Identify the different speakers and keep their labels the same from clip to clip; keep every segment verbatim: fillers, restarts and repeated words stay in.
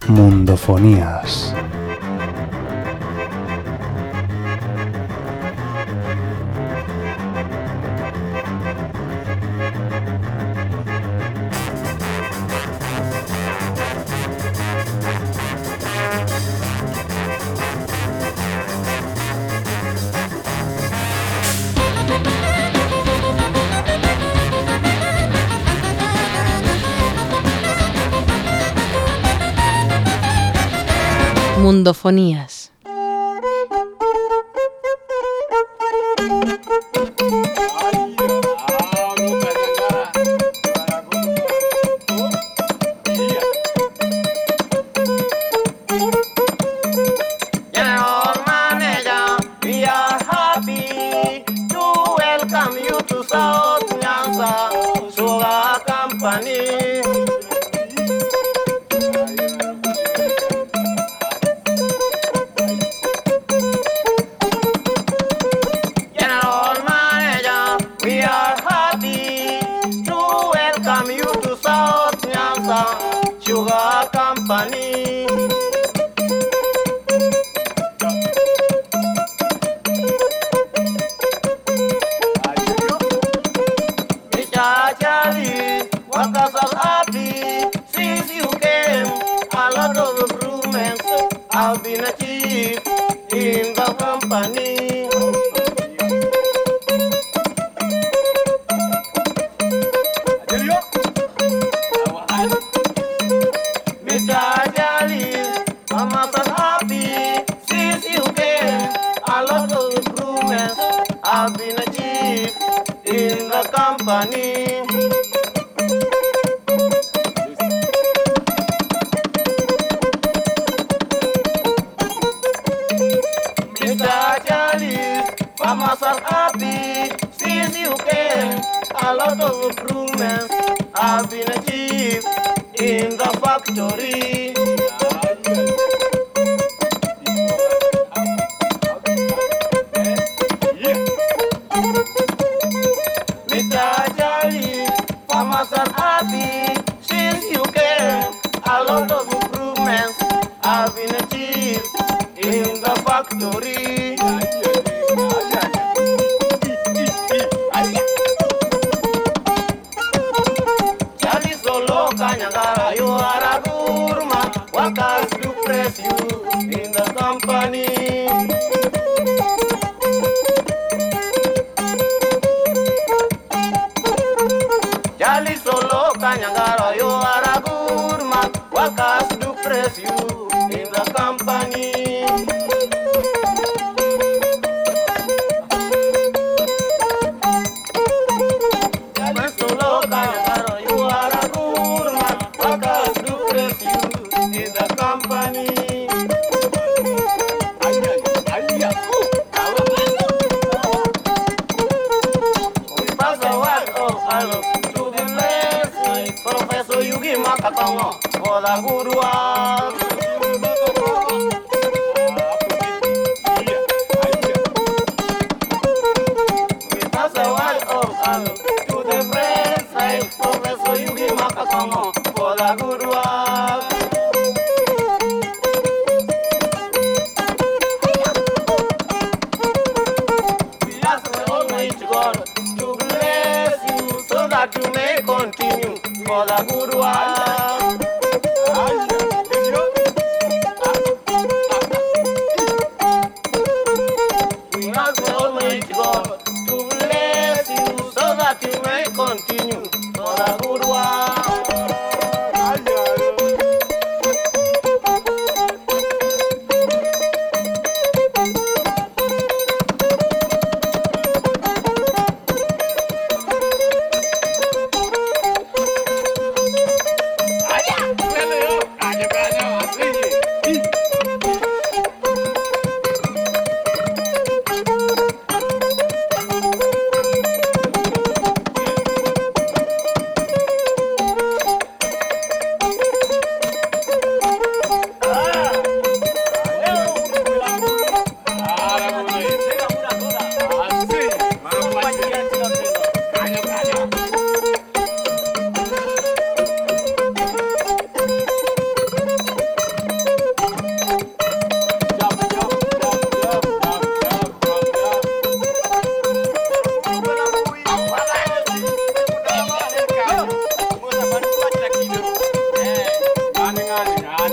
Speaker 1: Mundofonías.
Speaker 2: Mundofonías.
Speaker 3: I've been a chief in the company. Mister Jalis, Mama so happy since you came. A lot of improvements. I've been a chief in the company. Farmers are happy since you came. A lot of improvements have been achieved in the factory. Mister Charlie, farmers are happy since you came. A lot of improvements have been achieved in the factory. You are a good man, workers to press you in the company. Jali solo Kanyangara, you are a good man, workers to press you in the company. Jali solo Kanyangara, you are a good man, workers to press you in the company. We pass the word of hello to the place, Professor Yugi Makatongo, for the good work. We pass the word of hello to the place, Professor Yugi Makatongo, for the good work.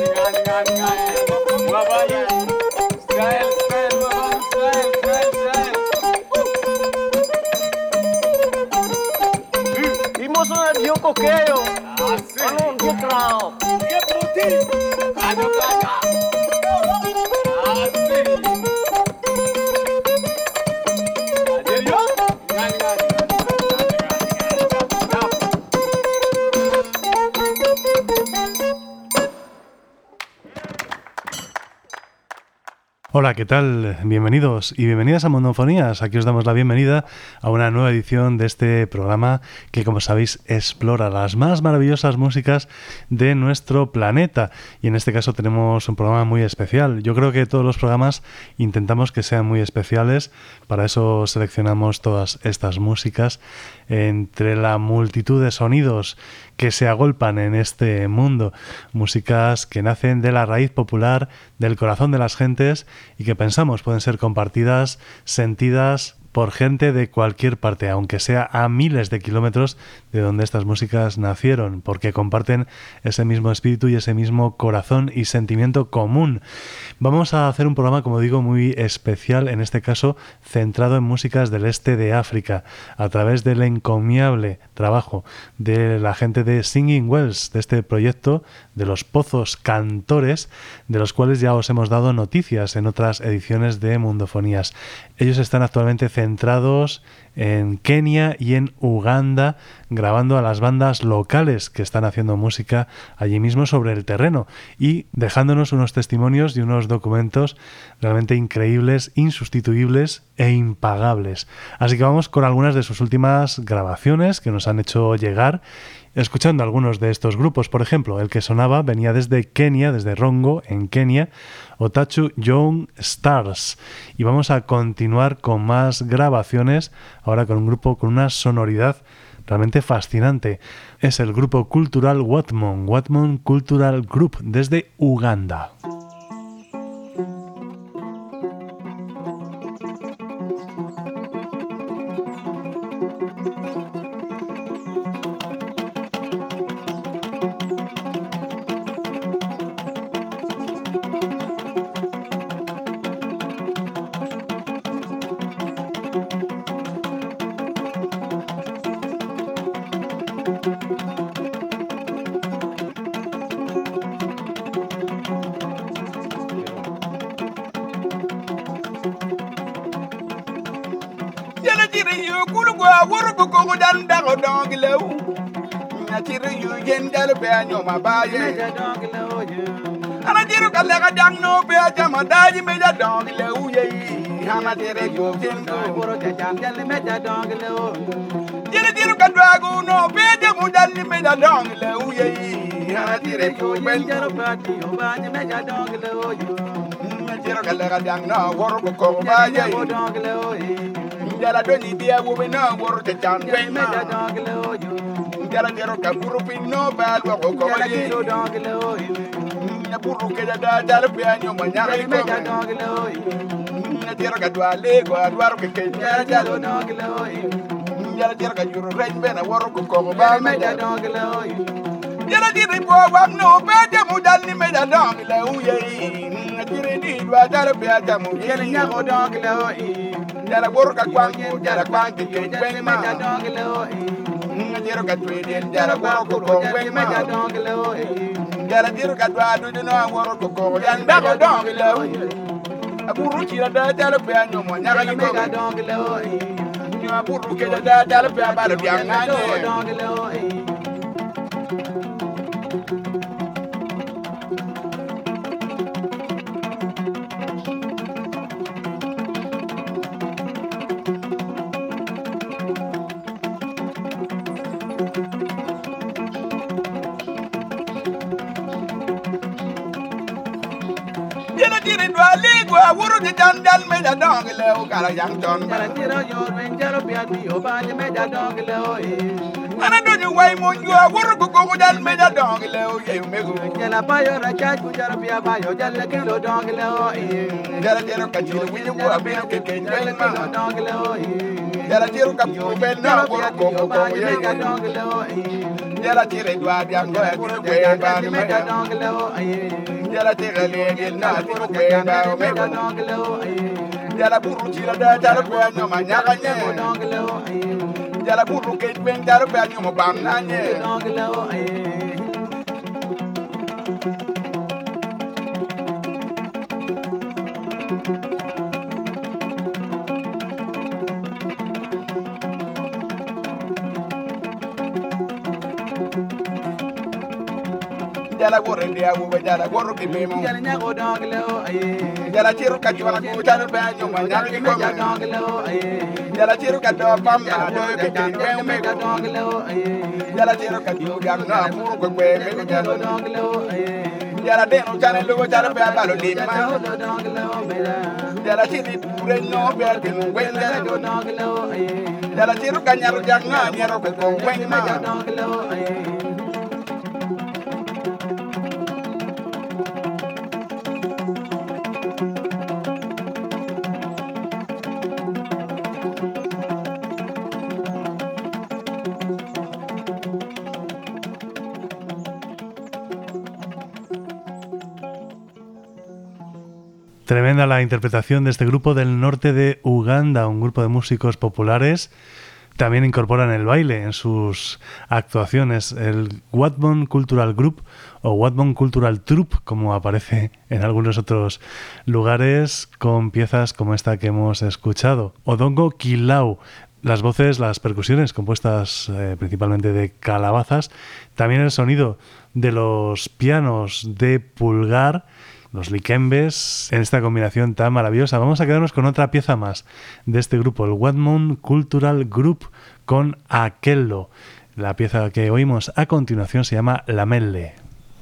Speaker 3: Coqueiro, olha um dia claro.
Speaker 1: Que puti, ano caca, assim. Aderio, ngani ngani.
Speaker 2: Hola, ¿qué tal? Bienvenidos y bienvenidas a Mundofonías. Aquí os damos la bienvenida a una nueva edición de este programa que, como sabéis, explora las más maravillosas músicas de nuestro planeta. Y en este caso tenemos un programa muy especial. Yo creo que todos los programas intentamos que sean muy especiales. Para eso seleccionamos todas estas músicas entre la multitud de sonidos que se agolpan en este mundo. Músicas que nacen de la raíz popular, del corazón de las gentes y que pensamos pueden ser compartidas, sentidas por gente de cualquier parte, aunque sea a miles de kilómetros de donde estas músicas nacieron, porque comparten ese mismo espíritu y ese mismo corazón y sentimiento común. Vamos a hacer un programa, como digo, muy especial, en este caso centrado en músicas del este de África, a través del encomiable trabajo de la gente de Singing Wells, de este proyecto de los Pozos Cantores, de los cuales ya os hemos dado noticias en otras ediciones de Mundofonías. Ellos están actualmente centrados en Kenia y en Uganda, grabando a las bandas locales que están haciendo música allí mismo sobre el terreno y dejándonos unos testimonios y unos documentos realmente increíbles, insustituibles e impagables. Así que vamos con algunas de sus últimas grabaciones que nos han hecho llegar, escuchando algunos de estos grupos. Por ejemplo, el que sonaba venía desde Kenia, desde Rongo, en Kenia, Otachu Young Stars. Y vamos a continuar con más grabaciones, ahora con un grupo con una sonoridad realmente fascinante. Es el grupo cultural Watmon, Watmon Cultural Group, desde Uganda.
Speaker 1: Ma baye ana jiro kala ga dang no be jama daji me ja dong le uye ana tere yo kendo boro ja jam jale me ja dong le o jiro jiro ka dwagu no be jamu jale me ja dong le uye ana tere yo ben jaro pati o ba me ja dong le o jiro kala ga dang no boro ko baye o dong le o jara do ni dia wo be no boro ja jam ben me ja dong le o jara jero ka buru pinno ba lo ko ko ye do dong le o na buru ke da da pe anyo ma nya ga me ja dong le o na jero ka dwa le ko adwaro ke ke nya ja do dong le o jara jero ka juru rej be na woro ko ko ba me ja dong le o jara jiri po wa no be de mu dal ni me ja dong le o ye na jiri di dwa jara pe ja mu ye nya go dong le o jara buru ka kwang jara kwang ke ke be me ja dong le o jero ka tweden jara woro ko ko we me ja dong le o jara jero ka dwa du no woro ko ko yan da ko dong le o aburu ci da jara pe anyo mo nya ga me ja dong le o ñu aburu ke da jara pe ba le bian na dong le o wuru di dan dal me da dong le o kala yang don kala tiro yo men jaro pia di o ba me da dong le o e ana do ni wai mo yo wuru ko ko dal me da dong le o ye me go kala pa yo ra cha ku jaro pia ba yo jal ke lo dong le o e jara jero ka jiro wi yo a be ke ke jel ma dong le o e jara jero ka ku be na wuru ko ko ye da dong le o e Jara tire dwa dia ngo ya tire kwe ba ni me dongle o aye. Jara tire le ge na tire kwe ba o me dongle o aye. Jara buru tire da jara kwe no ma nya ka nye dongle o aye. Jara buru ke ben jara kwe no mo bam na nye dongle o aye. Jala gorre dia wo jala gorro ki memo jala nyago dongle o aye jala tiru ka jwala ko jala ba nyo ma jala ki ko dongle o aye jala tiru ka do pam ma do ke ke me ka dongle o aye jala tiru ka do ga na muru ko be me jala dongle o aye jala de no jala lo jala ba ba lo di ma dongle o me jala tiru pure no be ke we jala dongle o aye jala tiru ka nyaru jak na nyaru ko we ma dongle o aye.
Speaker 2: Tremenda la interpretación de este grupo del norte de Uganda, un grupo de músicos populares. También incorporan el baile en sus actuaciones. El Wadbon Cultural Group o Wadbon Cultural Troupe, como aparece en algunos otros lugares, con piezas como esta que hemos escuchado. Odongo Kilau. Las voces, las percusiones compuestas eh, principalmente de calabazas. También el sonido de los pianos de pulgar, los likembes, en esta combinación tan maravillosa. Vamos a quedarnos con otra pieza más de este grupo, el Wadbon Cultural Group, con Akello. La pieza que oímos a continuación se llama Lamelle.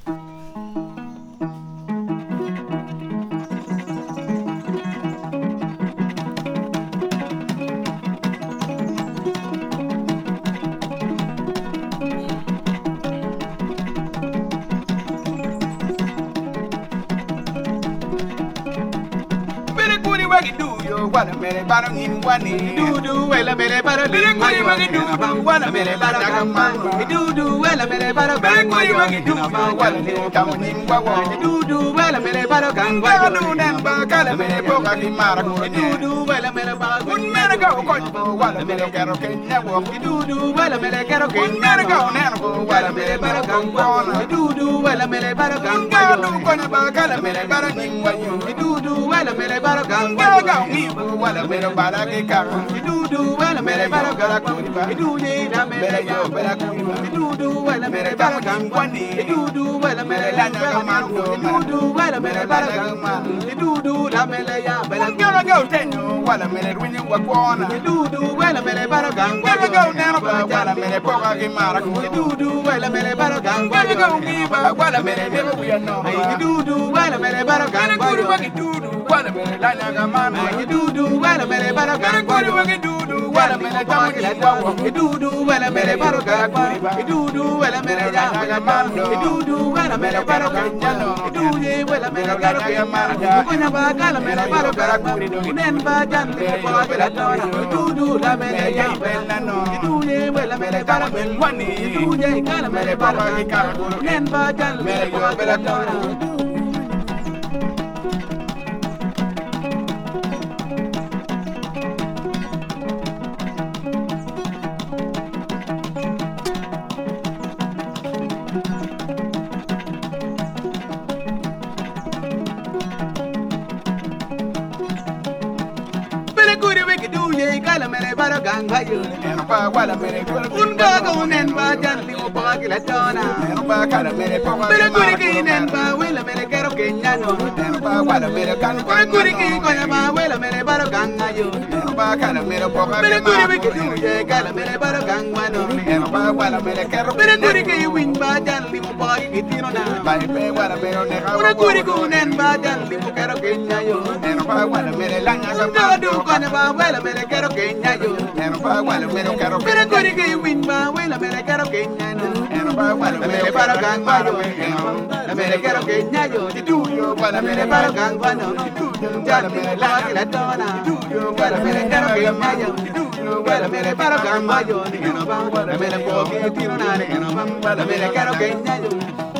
Speaker 1: Wala mere baro in wani dudu wala mere baro bere kuri wagi dudu wala mere baro gamma dudu wala mere baro gamma dudu wala mere kamni wawa dudu wala mere baro gamma dudu nan ba kala mere boka ki mara ko dudu wala mere baro kun mere ga ko wala mere karo kenya wo dudu wala mere karo kenya ga nan ko wala mere baro gamma dudu wala mere baro gamma dudu ko na ba kala mere baro ni wayo dudu wala mere baro gamma ga ni wala mere bara ke ka dudu wala mere bara gara ko dudu na mere yo bara ko dudu wala mere bara kan kwani dudu wala mere la na man ko dudu wala mere bara kan dudu na mere ya bara ko go tenyo wala mere wini wa kona dudu wala mere bara kan go go na wala mere ko ka ki mara ko dudu wala mere bara kan go go ki ba wala mere me we no dudu wala mere bara kan go dudu wala mere la na man dudu wala mere baro gara kwani wagi dudu wala mere tamaki wawo dudu wala mere baro gara kwani dudu wala mere jaga mando dudu wala mere baro kanjano dudu wala mere gara kwani kunya ba kala mere baro gara kwani nen ba jan ba bela tona dudu la mere ya bela no dudu wala mere baro kwani dudu kala mere baro gara nen ba jan mere ba bela tona. Kala mere baro ganga yo eno pa wala mere un gaga unen ba jan li o pa kila tona eno pa kala mere pa mere kuri ki nen ba wala mere kero kenya no eno pa wala mere kan ko kuri ki ko ma wala mere baro ganga yo eno pa kala mere pa mere kuri we ki du ye kala mere baro ganga no eno pa wala mere kero mere kuri ki win ba jan li o pa ki tino na ba pe wala mere ne ka kuri ku nen ba jan li o kero kenya yo eno pa wala mere lanya ga du kone ba wala mere kero kenya yo eno pa wala mere kero mere kori ke win ba wala mere kero kenya no eno pa wala mere para gang ba yo eno mere kero kenya yo di du yo wala mere para gang ba no di du yo wala mere lanya la dona di du yo wala mere kero kenya yo di du yo wala mere para gang ba yo eno pa wala mere ko ke tiro na eno pa wala mere kero kenya yo.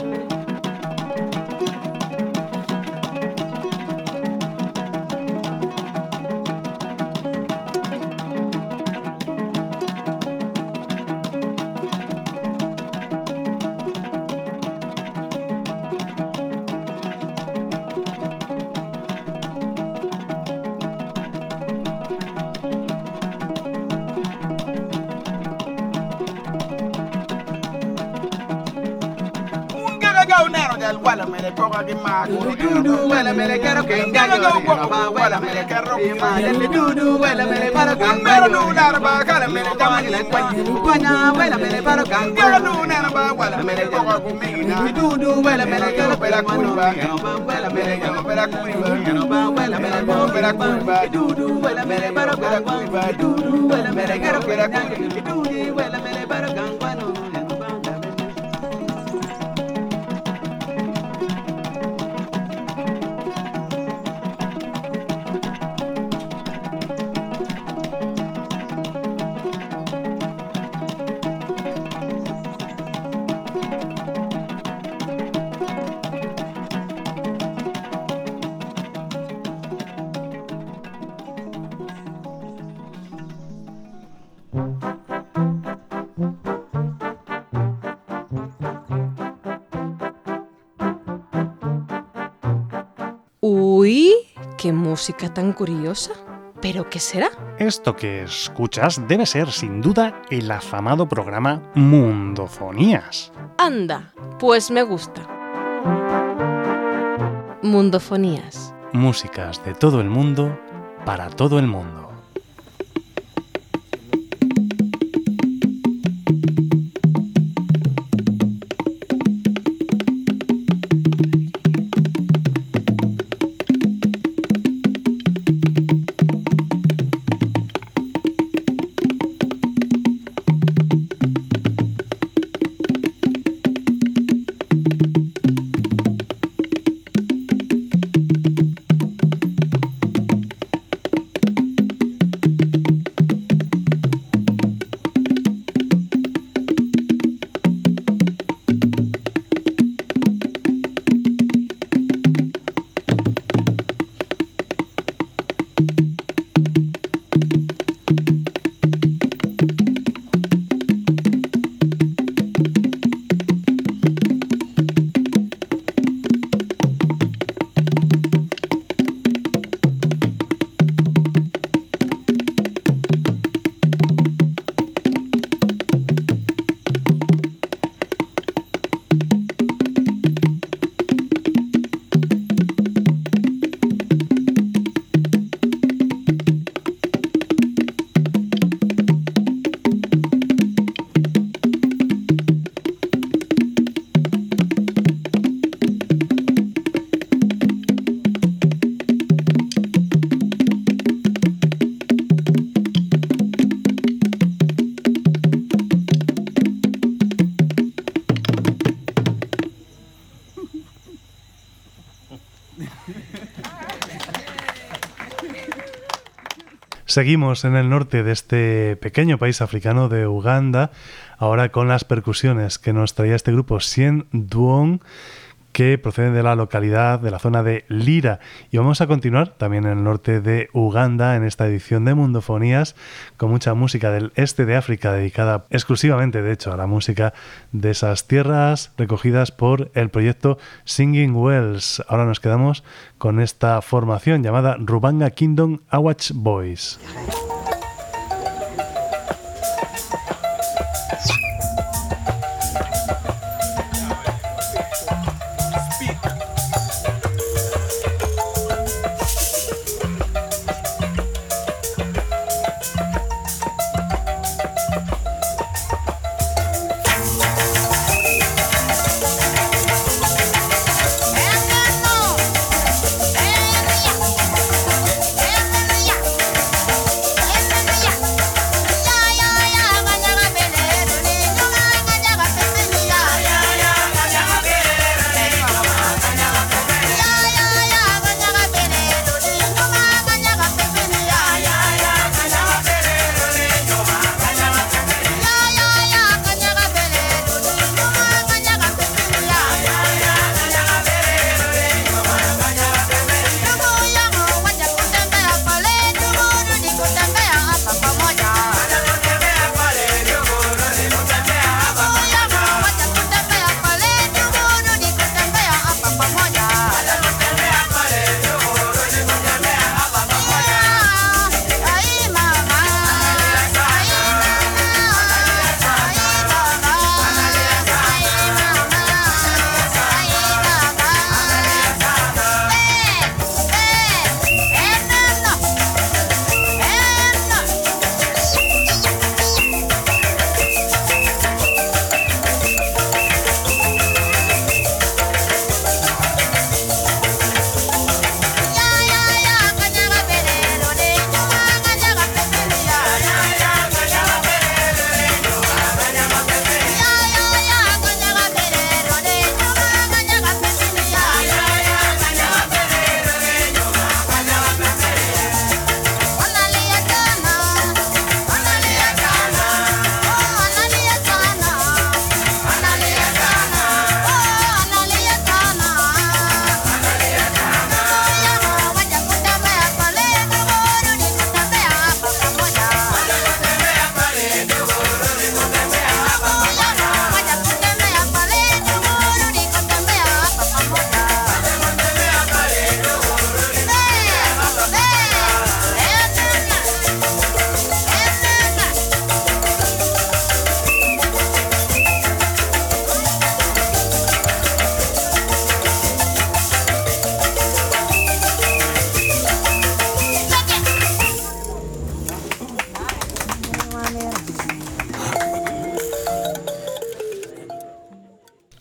Speaker 1: Wala mere poga di mago dudu wala mere kero kenga yo wala mere kero ma le dudu wala mere paro kanga du dar ba kala mere tamani le kwanya wala mere paro kanga du na ba wala mere poga ku mina dudu wala mere kero pera kurba wala mere kero pera kurba wala mere poga pera kurba dudu wala mere paro kanga dudu wala mere kero pera kurba dudu wala mere paro kanga no.
Speaker 4: Uy, qué música tan curiosa. ¿Pero qué será?
Speaker 2: Esto que escuchas debe ser, sin duda, el afamado programa Mundofonías.
Speaker 4: Anda, pues me gusta. Mundofonías.
Speaker 2: Músicas de todo el mundo, para todo el mundo. Seguimos en el norte de este pequeño país africano de Uganda, ahora con las percusiones que nos traía este grupo Sien Duong, que proceden de la localidad, de la zona de Lira. Y vamos a continuar también en el norte de Uganda, en esta edición de Mundofonías, con mucha música del este de África, dedicada exclusivamente, de hecho, a la música de esas tierras, recogidas por el proyecto Singing Wells. Ahora nos quedamos con esta formación llamada Rubanga Kingdom Awach Boys.
Speaker 5: Hey!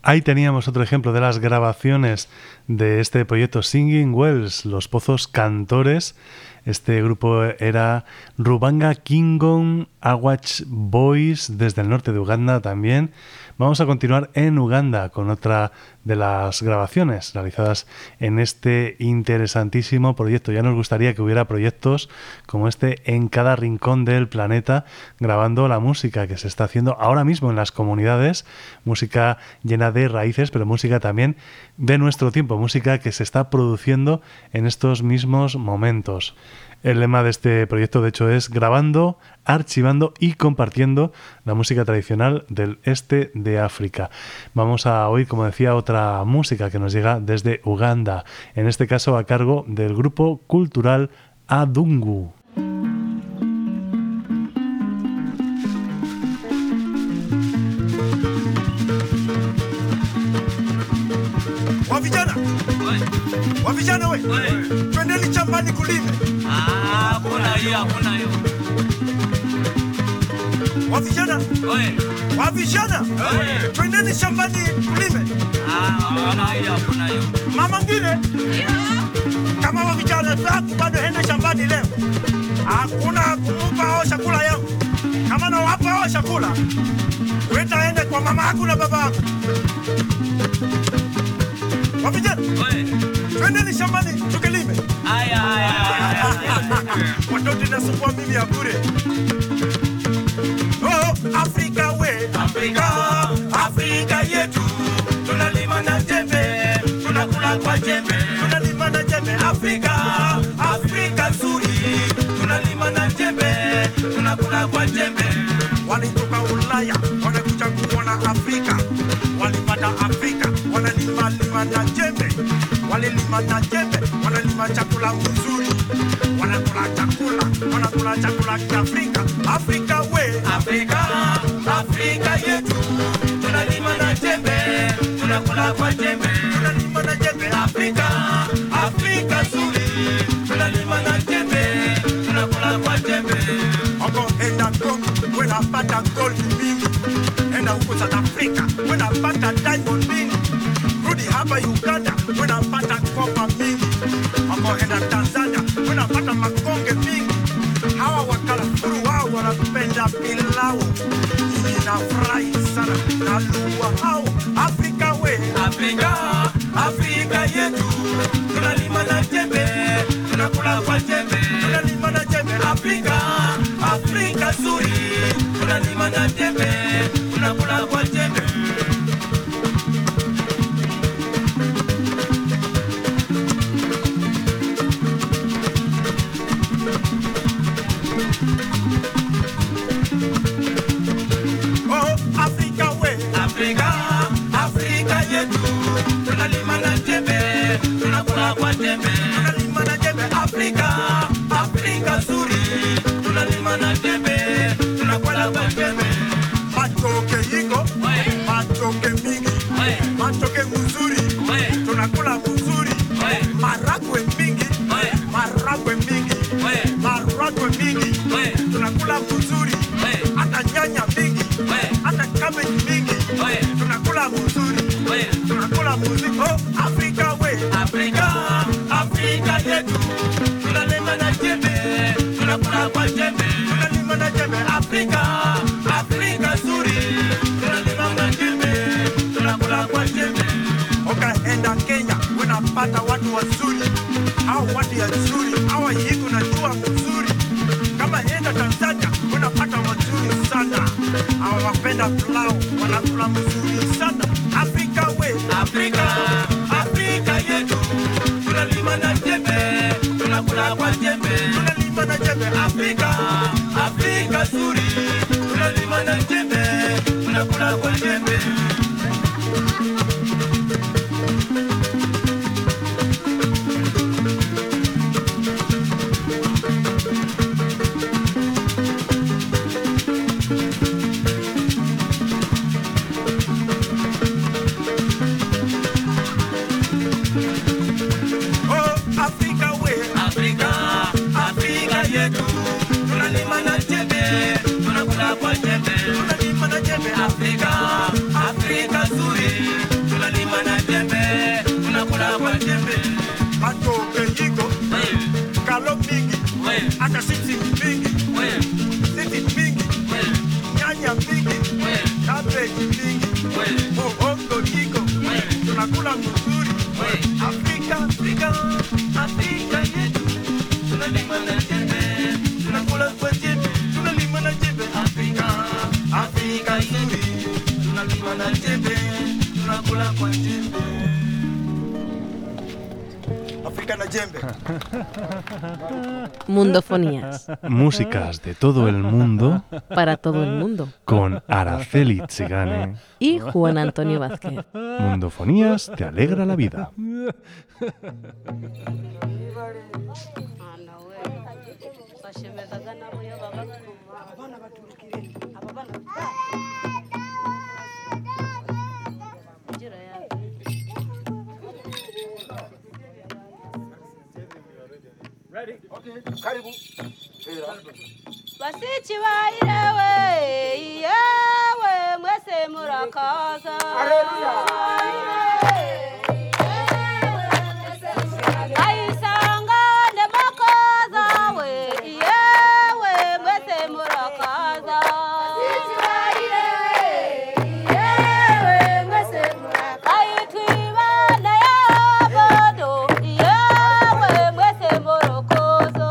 Speaker 2: Ahí teníamos otro ejemplo de las grabaciones de este proyecto Singing Wells, Los Pozos Cantores. Este grupo era Rubanga Kingon Awach Boys, desde el norte de Uganda también. Vamos a continuar en Uganda con otra de las grabaciones realizadas en este interesantísimo proyecto. Ya nos gustaría que hubiera proyectos como este en cada rincón del planeta, grabando la música que se está haciendo ahora mismo en las comunidades, música llena de raíces, pero música también de nuestro tiempo, música que se está produciendo en estos mismos momentos. El lema de este proyecto, de hecho, es grabando, archivando y compartiendo la música tradicional del este de África. Vamos a oír, como decía, otra música que nos llega desde Uganda, en este caso a cargo del grupo cultural Adungu.
Speaker 5: Wavijana, wavijana we, twendeni shambani kulime.
Speaker 6: Ah, kuna hiyo, kuna hiyo.
Speaker 5: Wavijana, wavijana, twendeni shambani kulime.
Speaker 6: Ah, kuna hiyo, kuna hiyo.
Speaker 5: Mama ngine, kama wavijana zako bado henda shambani leo, hakuna kumupa hao chakula yangu. Kama na wapa hao chakula, wenda ende kwa mama yako na baba yako. Wavijana, twendeni shambani tukalime.
Speaker 6: Aya, aya, aya.
Speaker 5: Watoto nasumbua mimi ya bure. Oh, Afrika we, Afrika, Afrika yetu. Tunalima na jembe, tunakula kwa jembe. Tunalima na jembe, Afrika, Afrika nzuri. Tunalima na jembe, tunakula kwa jembe. Walitoka Ulaya, wanakuja kuona Afrika. Walipata Afrika, wanalima lima na jembe. Walilima na jembe, wanalima chakula mzuri. Wanakula chakula, wanakula chakula cha Afrika. Afrika we, Afrika, Afrika yetu. Tunalima na jembe, tunakula kwa jembe. Tunalima na jembe, Afrika, Afrika nzuri. Tunalima na jembe, tunakula kwa jembe. Oko enda Congo, wanapata gold mingi. Enda huko South Africa, wanapata diamond mingi. Rudi hapa Uganda, wanapata kopa mingi. Oko enda Tanzania, wanapata makonge mingi. Hawa wakala furu wao wanapenda pilau. Ninafurahi sana na lua hao. Afrika we, Afrika, Afrika yetu. Tunalima na jembe, tunakula kwa jembe. Tunalima na jembe, Afrika, Afrika nzuri. Tunalima na jembe, tunakula kwa jembe. Oh, Afrika we, Afrika, Afrika yetu. Tunalima na jembe, tunakula kwa jembe. Tunalima na jembe, Afrika, Afrika nzuri. Tunalima na jembe, tunakula kwa jembe. Matoke iko, matoke mingi, matoke mzuri. Tunakula mzuri. Maragwe mingi, maragwe mingi, maragwe mingi. Tunakula mzuri. Hata nyanya mingi, hata cabbage mingi. Tunakula mzuri. Tunakula mzuri. Oh, Afrika we, Afrika, Afrika yetu. Tunalima na jembe, tunakula kwa jembe. Tunalima na jembe, Afrika, Afrika nzuri. Tunalima na jembe, tunakula kwa jembe. Ukaenda Kenya, unapata watu wazuri. Hao watu wazuri, hawa yiko na jua mzuri. Kama enda Tanzania, unapata wazuri sana. Hawa wapenda pilau, wanakula mzuri sana. Afrika we, Afrika, Afrika yetu. Tunalima na jembe, tunakula kwa jembe. Tunalima na jembe, Afrika, Afrika nzuri. Tunalima na jembe, tunakula kwa jembe. Oh, Afrika we, Afrika, Afrika yetu. Tunalima na jembe, tunakula kwa jembe. Tunalima na jembe, Afrika, Afrika nzuri. Afrika, Afrika yetu, tunalima na jembe, tunakula kwa jembe, tunalima na jembe. Afrika, Afrika nzuri, tunalima na jembe, tunakula kwa jembe. Afrika na jembe.
Speaker 4: Mundofonías.
Speaker 2: Músicas de todo el mundo
Speaker 4: Para todo el mundo.
Speaker 2: con Araceli Tsigane.
Speaker 4: Y Juan Antonio Vázquez.
Speaker 2: Mundofonías te alegra la vida.
Speaker 7: Basichi bairewe, yewe mwese murakaza. Aisanga ndemakoza we, yewe mwese murakaza. Aitwibana yabodo, yewe mwese morokozo.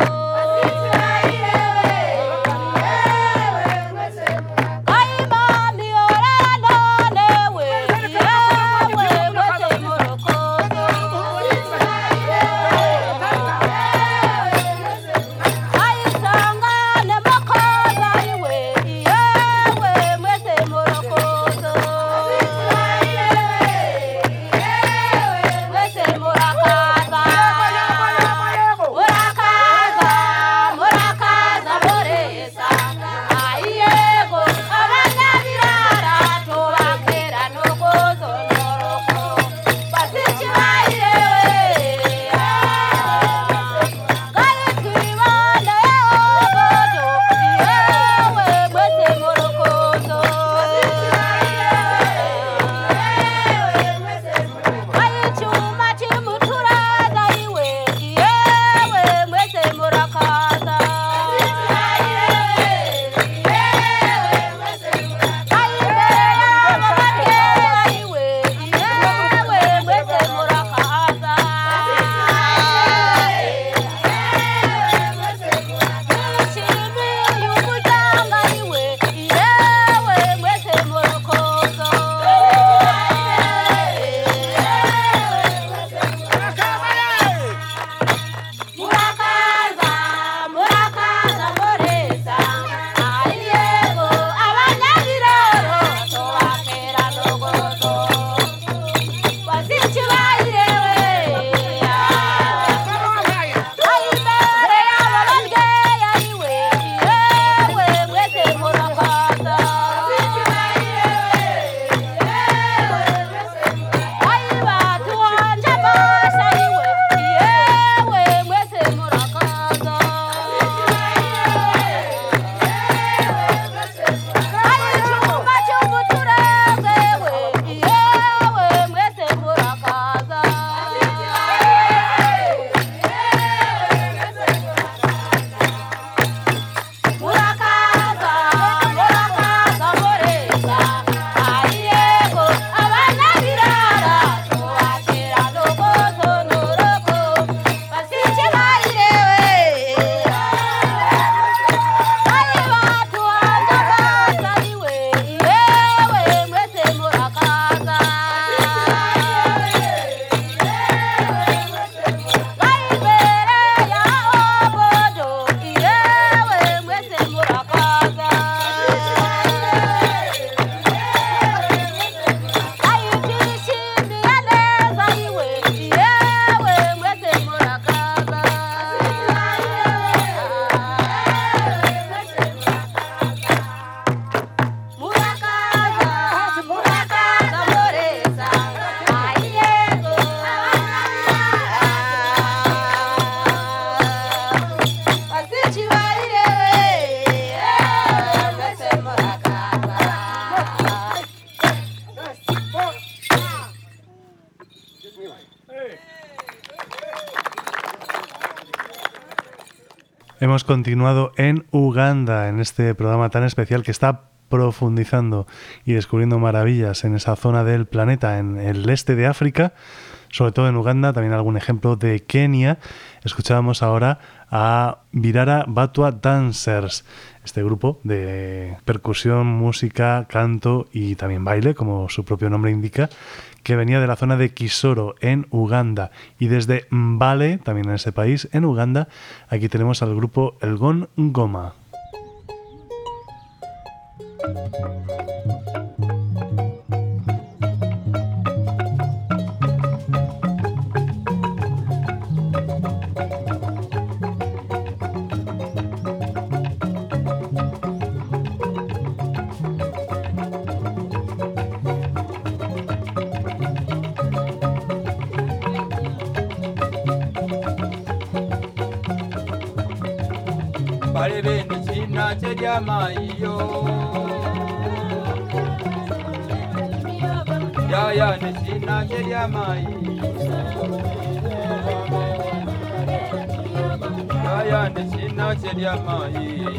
Speaker 2: Hemos continuado en Uganda, en este programa tan especial que está profundizando y descubriendo maravillas en esa zona del planeta, en el este de África, sobre todo en Uganda, también algún ejemplo de Kenia. Escuchábamos ahora a Birara Batwa Dancers, este grupo de percusión, música, canto y también baile, como su propio nombre indica, que venía de la zona de Kisoro, en Uganda. Y desde Mbale, también en ese país, en Uganda, aquí tenemos al grupo Elgon Ngoma.
Speaker 1: Balebeni china chedia maiyo Ya ya ni china chedia maiyo Ya ya ni china chedia maiyo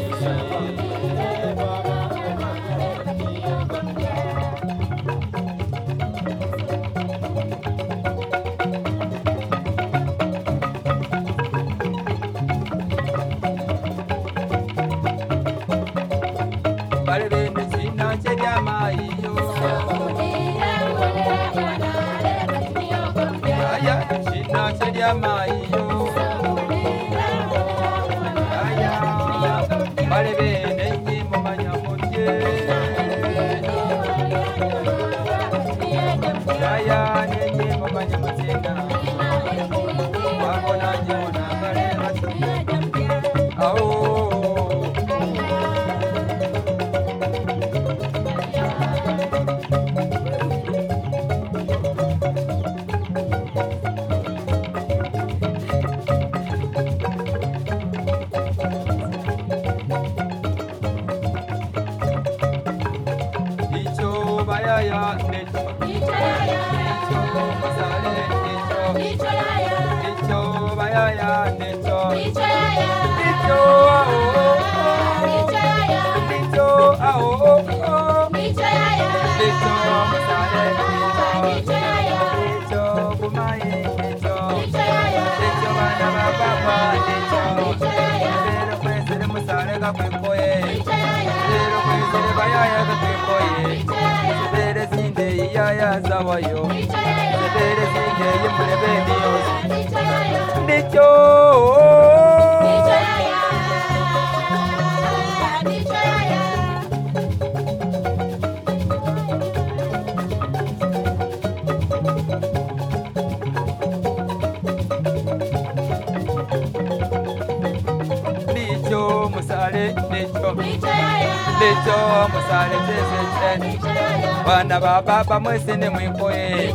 Speaker 1: Bana baba bamwese ne mwikoye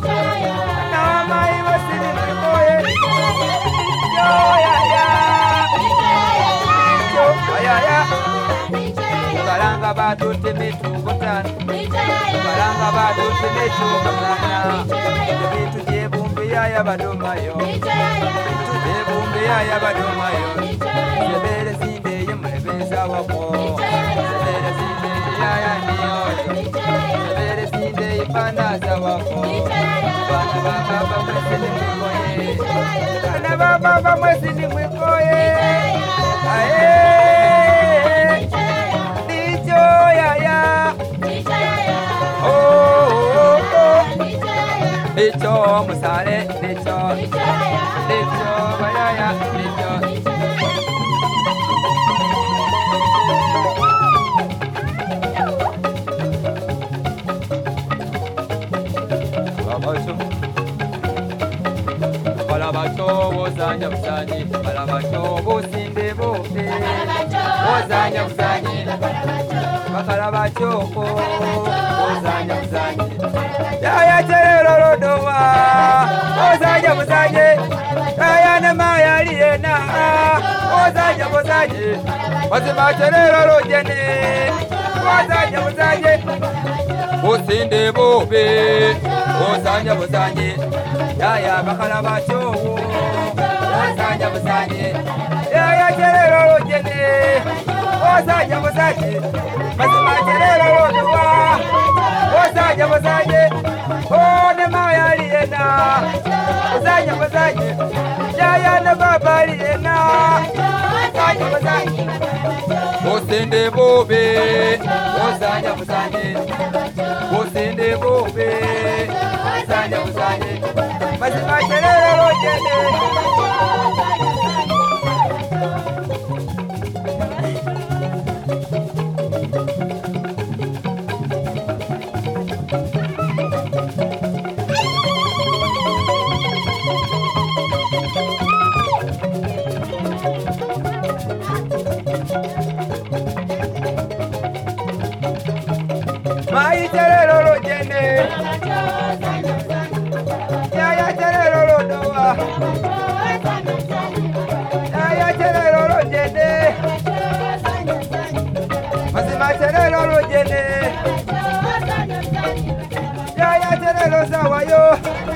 Speaker 1: na mai wase ne mwikoye yo ya ya yo ya ya Balanga batu temetu gotana Balanga batu temetu gotana Temetu jebumbi ya ya badomayo Temetu jebumbi ya ya badomayo Sebere sinde yemrebeza wako Sebere sinde ya ya niyo Sebere sinde ipanaza wako Bana baba bamwese ni mwikoye Bana baba bamwese ni mwikoye Ae Dicho ya ya Oh oh oh Dicho musale Dicho Dicho bayaya Dicho Balabacho Balabacho wozanya busani Balabacho bosinde bobe Wozanya busani Balabacho wozanya busani Yaya cherero rodowa Wozanya busani Yaya nama yaliena Wozanya busani Wazima cherero rojene Wozanya busani Bosinde bobe Wozanya busani Yaya bakalabacho Wozanya busani Yaya cherero rojene Wozanya busani Wazima cherero Busanya busanye, oh ne mayari ena. Busanya busanye, jaya ne babari ena. Busanya busanye, busende bobe. Busanya busanye, busende bobe. Busanya busanye, masima chelero lojene. Mai chelero lojene. Yaya chelero lodoa. Yaya chelero lojene. Masima chelero lojene. Yaya chelero sawayo.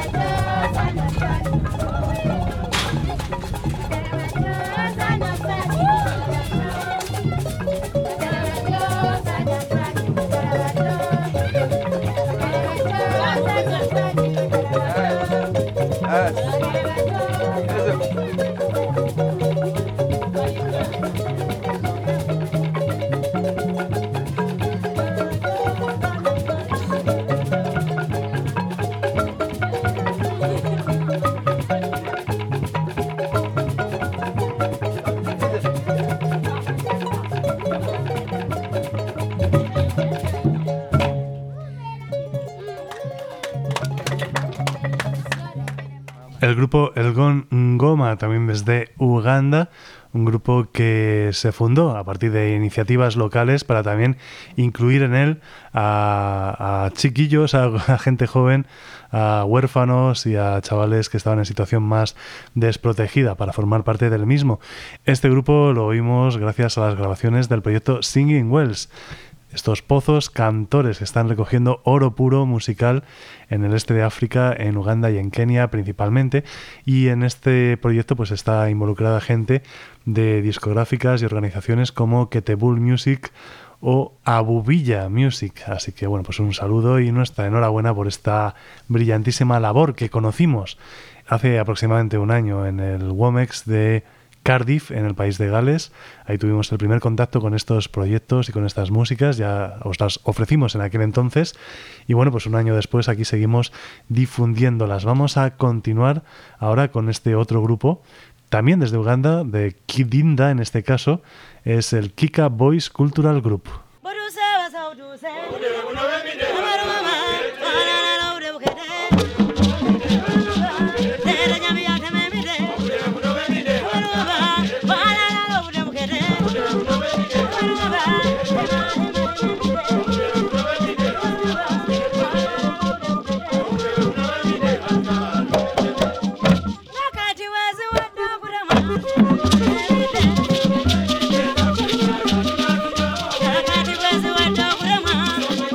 Speaker 2: El grupo El Ngoma, también desde Uganda, un grupo que se fundó a partir de iniciativas locales para también incluir en él a, a chiquillos, a, a gente joven, a huérfanos y a chavales que estaban en situación más desprotegida para formar parte del mismo. Este grupo lo oímos gracias a las grabaciones del proyecto Singing Wells. Estos pozos cantores que están recogiendo oro puro musical en el este de África, en Uganda y en Kenia principalmente, y en este proyecto pues está involucrada gente de discográficas y organizaciones como Ketebul Music o Abubilla Music. Así que bueno, pues un saludo y nuestra enhorabuena por esta brillantísima labor que conocimos hace aproximadamente un año en el Womex de Cardiff, en el país de Gales. Ahí tuvimos el primer contacto con estos proyectos y con estas músicas, ya os las ofrecimos en aquel entonces y bueno, pues un año después aquí seguimos difundiéndolas. Vamos a continuar ahora con este otro grupo, también desde Uganda, de Kidinda en este caso, es el Kika Boys Cultural Group.
Speaker 8: Thank you.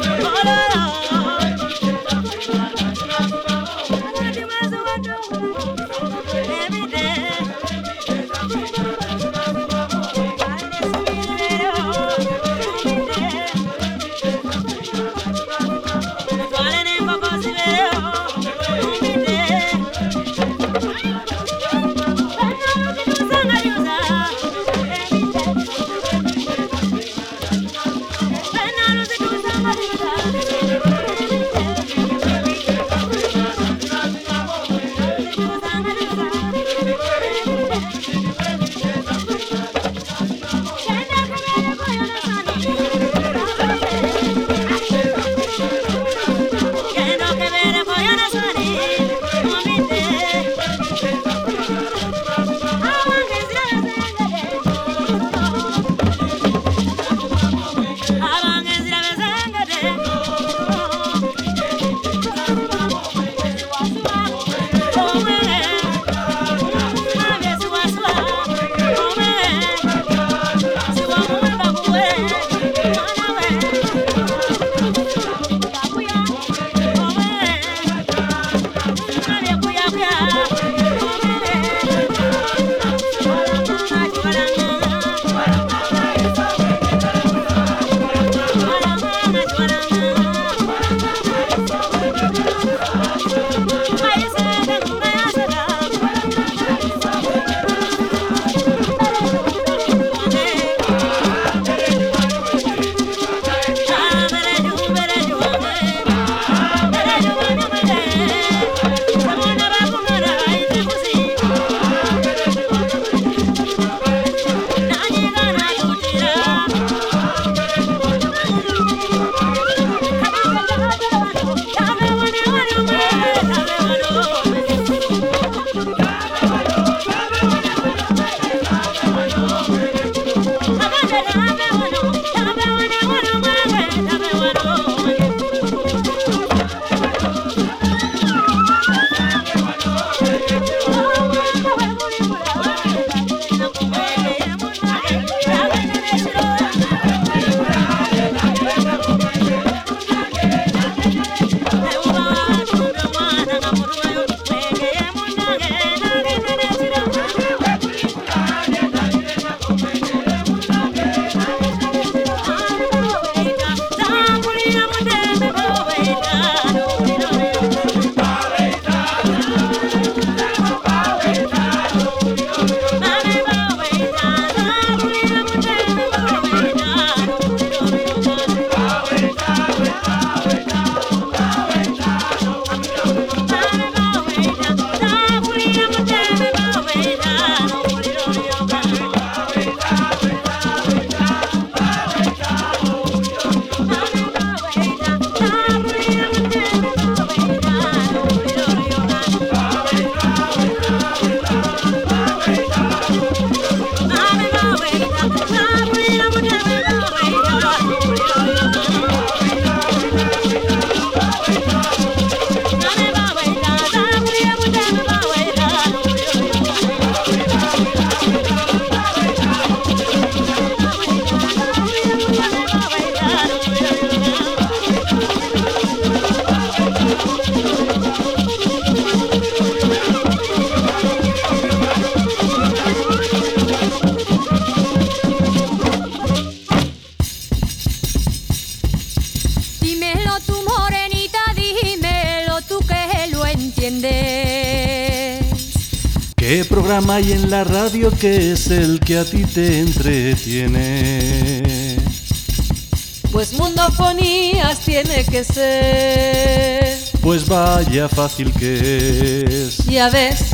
Speaker 2: programa y en la radio que es el que a ti te entretiene.
Speaker 4: Pues Mundofonías tiene que ser.
Speaker 2: Pues vaya fácil que es.
Speaker 4: Ya ves.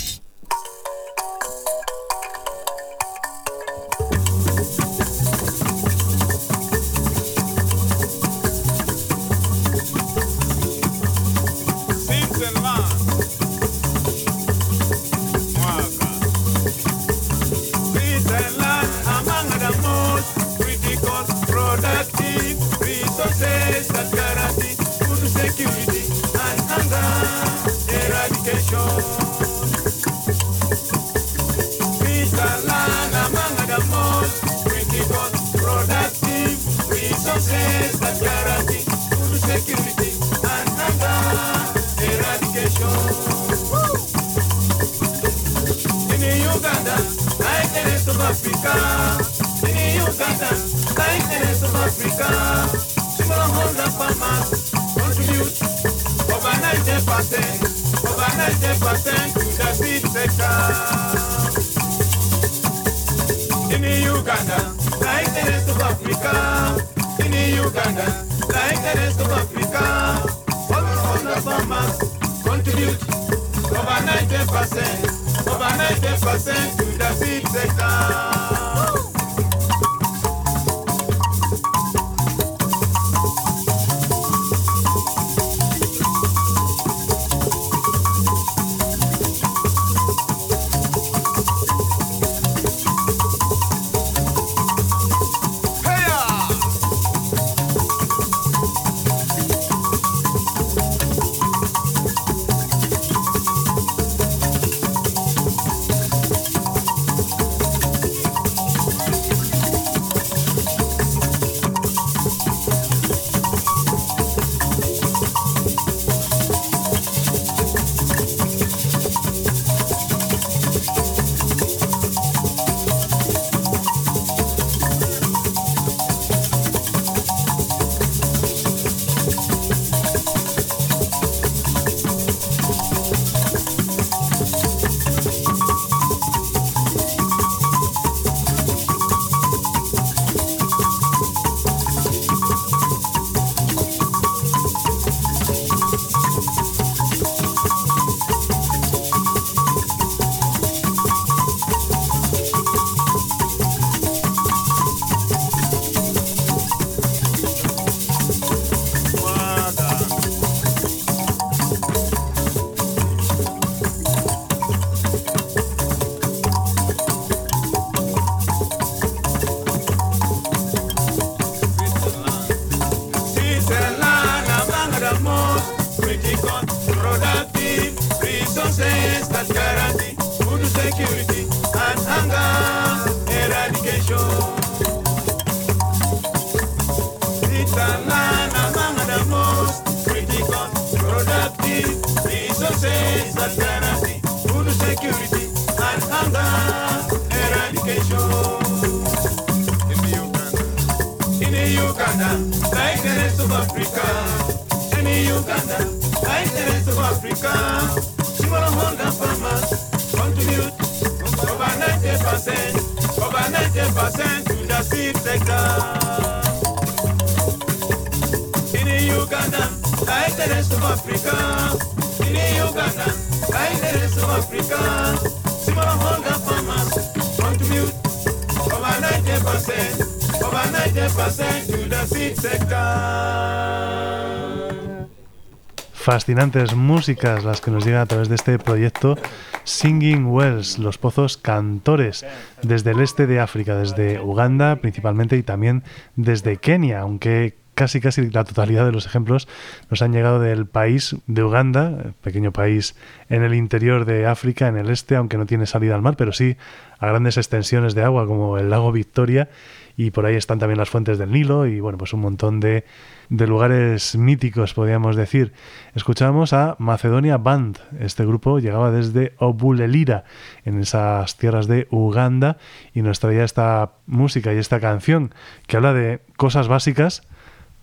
Speaker 2: Fascinantes músicas las que nos llegan a través de este proyecto Singing Wells, los pozos cantores, desde el este de África, desde Uganda principalmente y también desde Kenia, aunque casi casi la totalidad de los ejemplos nos han llegado del país de Uganda, pequeño país en el interior de África, en el este, aunque no tiene salida al mar, pero sí a grandes extensiones de agua como el lago Victoria, y por ahí están también las fuentes del Nilo y bueno, pues un montón de, de lugares míticos, podríamos decir. Escuchábamos a Macedonia Band. Este grupo llegaba desde Obulelira, en esas tierras de Uganda, y nos traía esta música y esta canción que habla de cosas básicas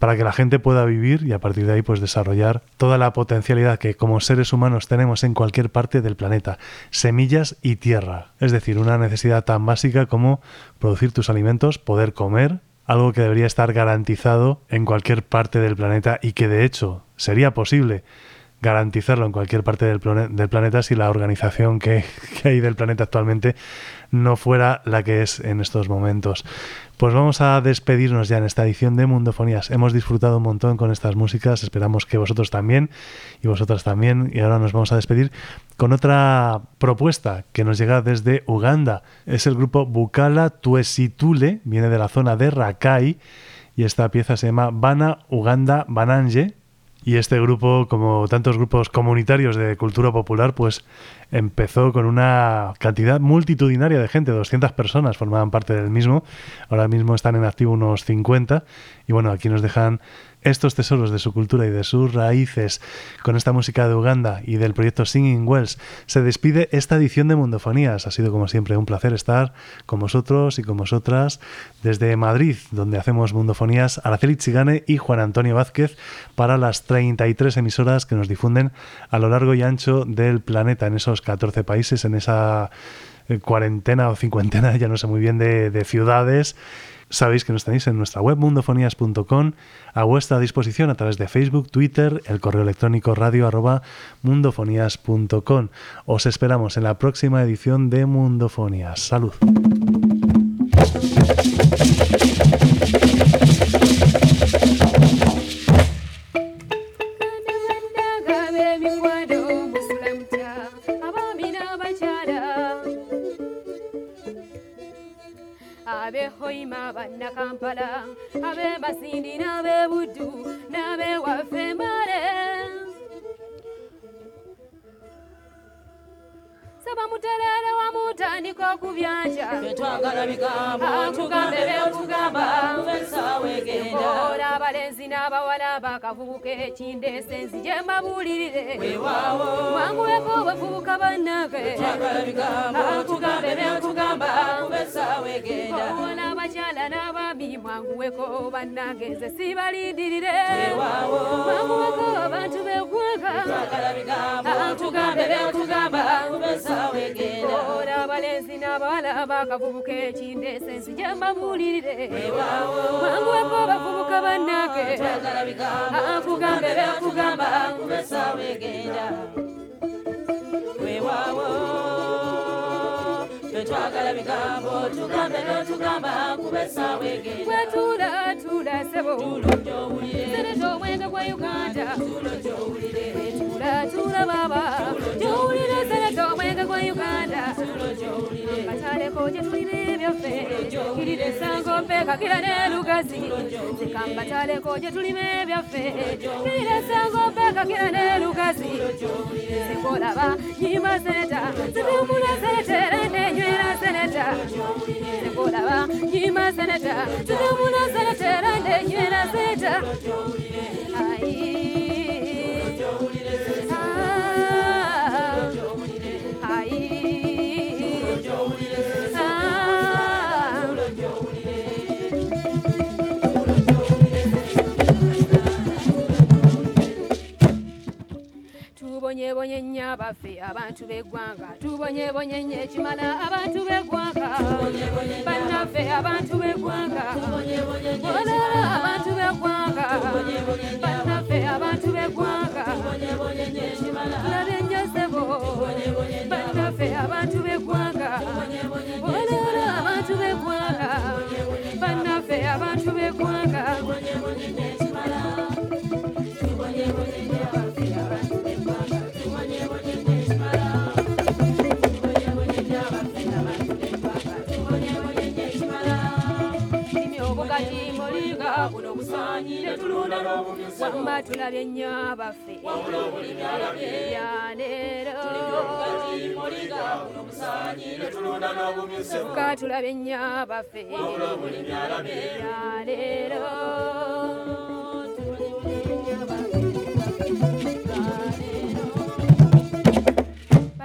Speaker 2: para que la gente pueda vivir y a partir de ahí pues desarrollar toda la potencialidad que como seres humanos tenemos en cualquier parte del planeta. Semillas y tierra, es decir, una necesidad tan básica como producir tus alimentos, poder comer, algo que debería estar garantizado en cualquier parte del planeta y que de hecho sería posible garantizarlo en cualquier parte del, plane- del planeta si la organización que, que hay del planeta actualmente no fuera la que es en estos momentos. Pues vamos a despedirnos ya en esta edición de Mundofonías. Hemos disfrutado un montón con estas músicas, esperamos que vosotros también y vosotras también, y ahora nos vamos a despedir con otra propuesta que nos llega desde Uganda. Es el grupo Bukala Tuesitule, viene de la zona de Rakai y esta pieza se llama Bana Uganda Bananje. Y este grupo, como tantos grupos comunitarios de cultura popular, pues empezó con una cantidad multitudinaria de gente, doscientas personas formaban parte del mismo. Ahora mismo están en activo unos cincuenta. Y bueno, aquí nos dejan estos tesoros de su cultura y de sus raíces. Con esta música de Uganda y del proyecto Singing Wells se despide esta edición de Mundofonías. Ha sido como siempre un placer estar con vosotros y con vosotras desde Madrid, donde hacemos Mundofonías, Araceli Chigane y Juan Antonio Vázquez para las treinta y tres emisoras que nos difunden a lo largo y ancho del planeta, en esos catorce países, en esa cuarentena o cincuentena, ya no sé muy bien, de, de ciudades. Sabéis que nos tenéis en nuestra web mundofonías punto com a vuestra disposición a través de Facebook, Twitter, el correo electrónico radio arroba mundofonías punto com. Os esperamos en la próxima edición de Mundofonías. Salud.
Speaker 8: Abe hoima banna Kampala, abe Masindi nabe Budu, nabe wafemare. Saba muterere wa mutani ko kubyanja. Twagala bigambo, tugambe be tugamba, mfesa wegenda. Ora balenzi n'abawala bakavubuke kinde senzi jemba bulirire. Wewawo, wangu eko bavubuka bannage. Twagala bigambo, tugambe be tugamba, mfesa wegenda. Ora bachala n'abami mwangu eko bannage nze sibalindirire. Wewawo, wangu eko abantu begwaga. Twagala bigambo, tugambe be tugamba, mfesa ora balenzi n'abawala bakavubuka ekinde sensi jemba bulirire. Mangu eko bavubuka bannage akugambe bekugamba kubesa wegenda. Wewawo betwagala bigambo tugambe betugamba kubesa wegenda. Wetula tula sebo seneto omwenge gwa Uganda. Tula tula baba jowulire seneto omwenge gwa Uganda. Katale koje tulina ebyaffe kirire sango mpeka kira ne lugazi. Zikambatale koje tulina ebyaffe kirire sango mpeka kira ne lugazi. Zikolaba nyima seneta zikumula senetera nenywera seneta. Zikolaba nyima seneta zikumula senetera nenywera seneta. Tubonye bonye nya bafe abantu begwanga. Tubonye bonye nye chimala abantu begwanga. Banafe abantu begwanga. Wala abantu begwanga. Banafe abantu begwanga. Labenye sebo. Banafe abantu begwanga. Wala abantu begwanga. Banafe abantu begwanga. Wamba tulabye nnyo abaffe yanero ka tulabye nnyo abaffe yanero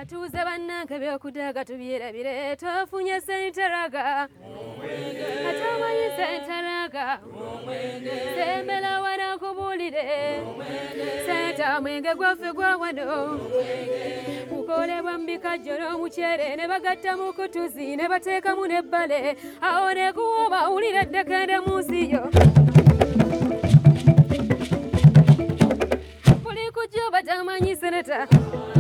Speaker 8: katuuze bannange by'okudaaga tubyerabire tofunye senteraga atamanyi senteraga sembera wala nkubuulire senta mwenge gwaffe gwa wano gukolebwa mu bikajjo n'omuceere ne bagatta mu kutuzi ne bateekamu n'ebbale awo ne guwoba awulira eddekende mu nsi yo buli kujja batamanyi seneta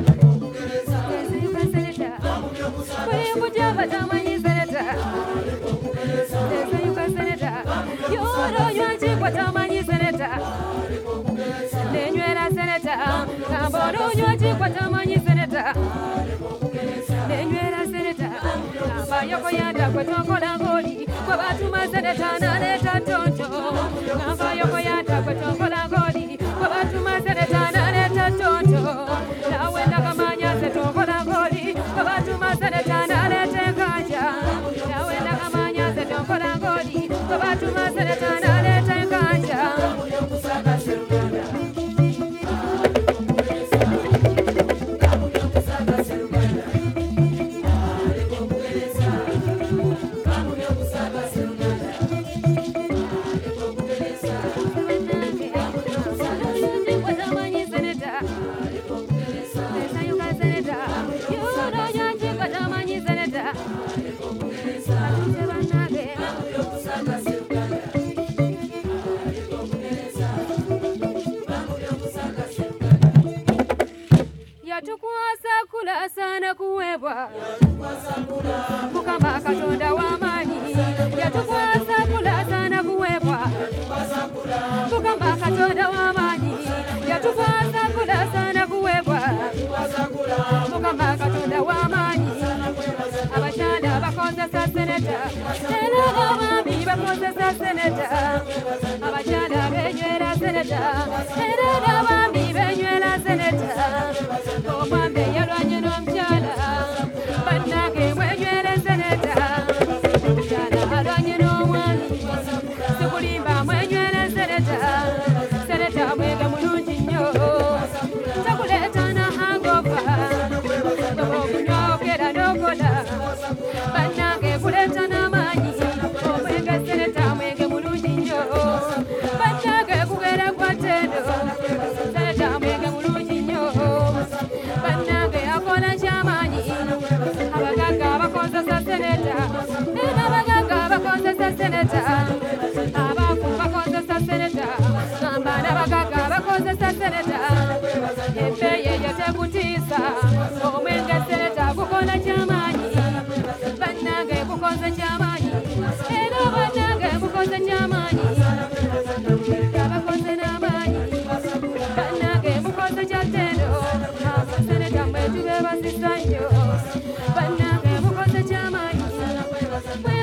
Speaker 8: buli kujja batamanyi seneta tesayuka seneta yoolonywaki batamanyi seneta nenywera seneta gamba olonywaki batamanyi seneta nenywera seneta gamba yoko yanda gwe tonkola ng'oli gwe batuma seneta naleeta tonto gamba yoko yanda gwe tonkola ng'oli gwe batuma seneta naleeta tonto nawe ndakamanya se tonkola ng'oli gwe batuma seneta naleeta enkanja nawe ndakamanya se tonkola ng'oli gwe batuma seneta naleeta enkanja yatukwasa kulasana kuwebwa mukama katonda w'amaanyi yatukwasa kulasana kuwebwa mukama katonda w'amaanyi yatukwasa kulasana kuwebwa mukama katonda w'amaanyi abakyala bakozesa seneta era abaami bakozesa seneta abakyala benywera seneta era abaami benywera seneta omwami yalwanye n'omukyala bannange mwenywere seneta omukyala alwanye n'omwami sikulimba mwenywere seneta seneta mwenge mulungi nnyo takuleeta na hangova okunywa okera n'okola bannange kuleeta n'amaanyi omwenge seneta mwenge mulungi nnyo bannange kugera kwa ttendo seneta mwenge mulungi nnyo bannange akola kyamaanyi abagagga bakozesa seneta era abagagga bakozesa seneta abafu bakozesa seneta gamba n'abagagga bakozesa seneta ebbeeyi eyo tekutiisa omwenge seneta gukola kyamaanyi bannange gukoze kyamaanyi era bannange mukoze kyamaanyi abakoze n'amaanyi bannange mukoze kya ttendo seneta mwe tube basisa nnyo bannange mukoze kyamaanyi mwe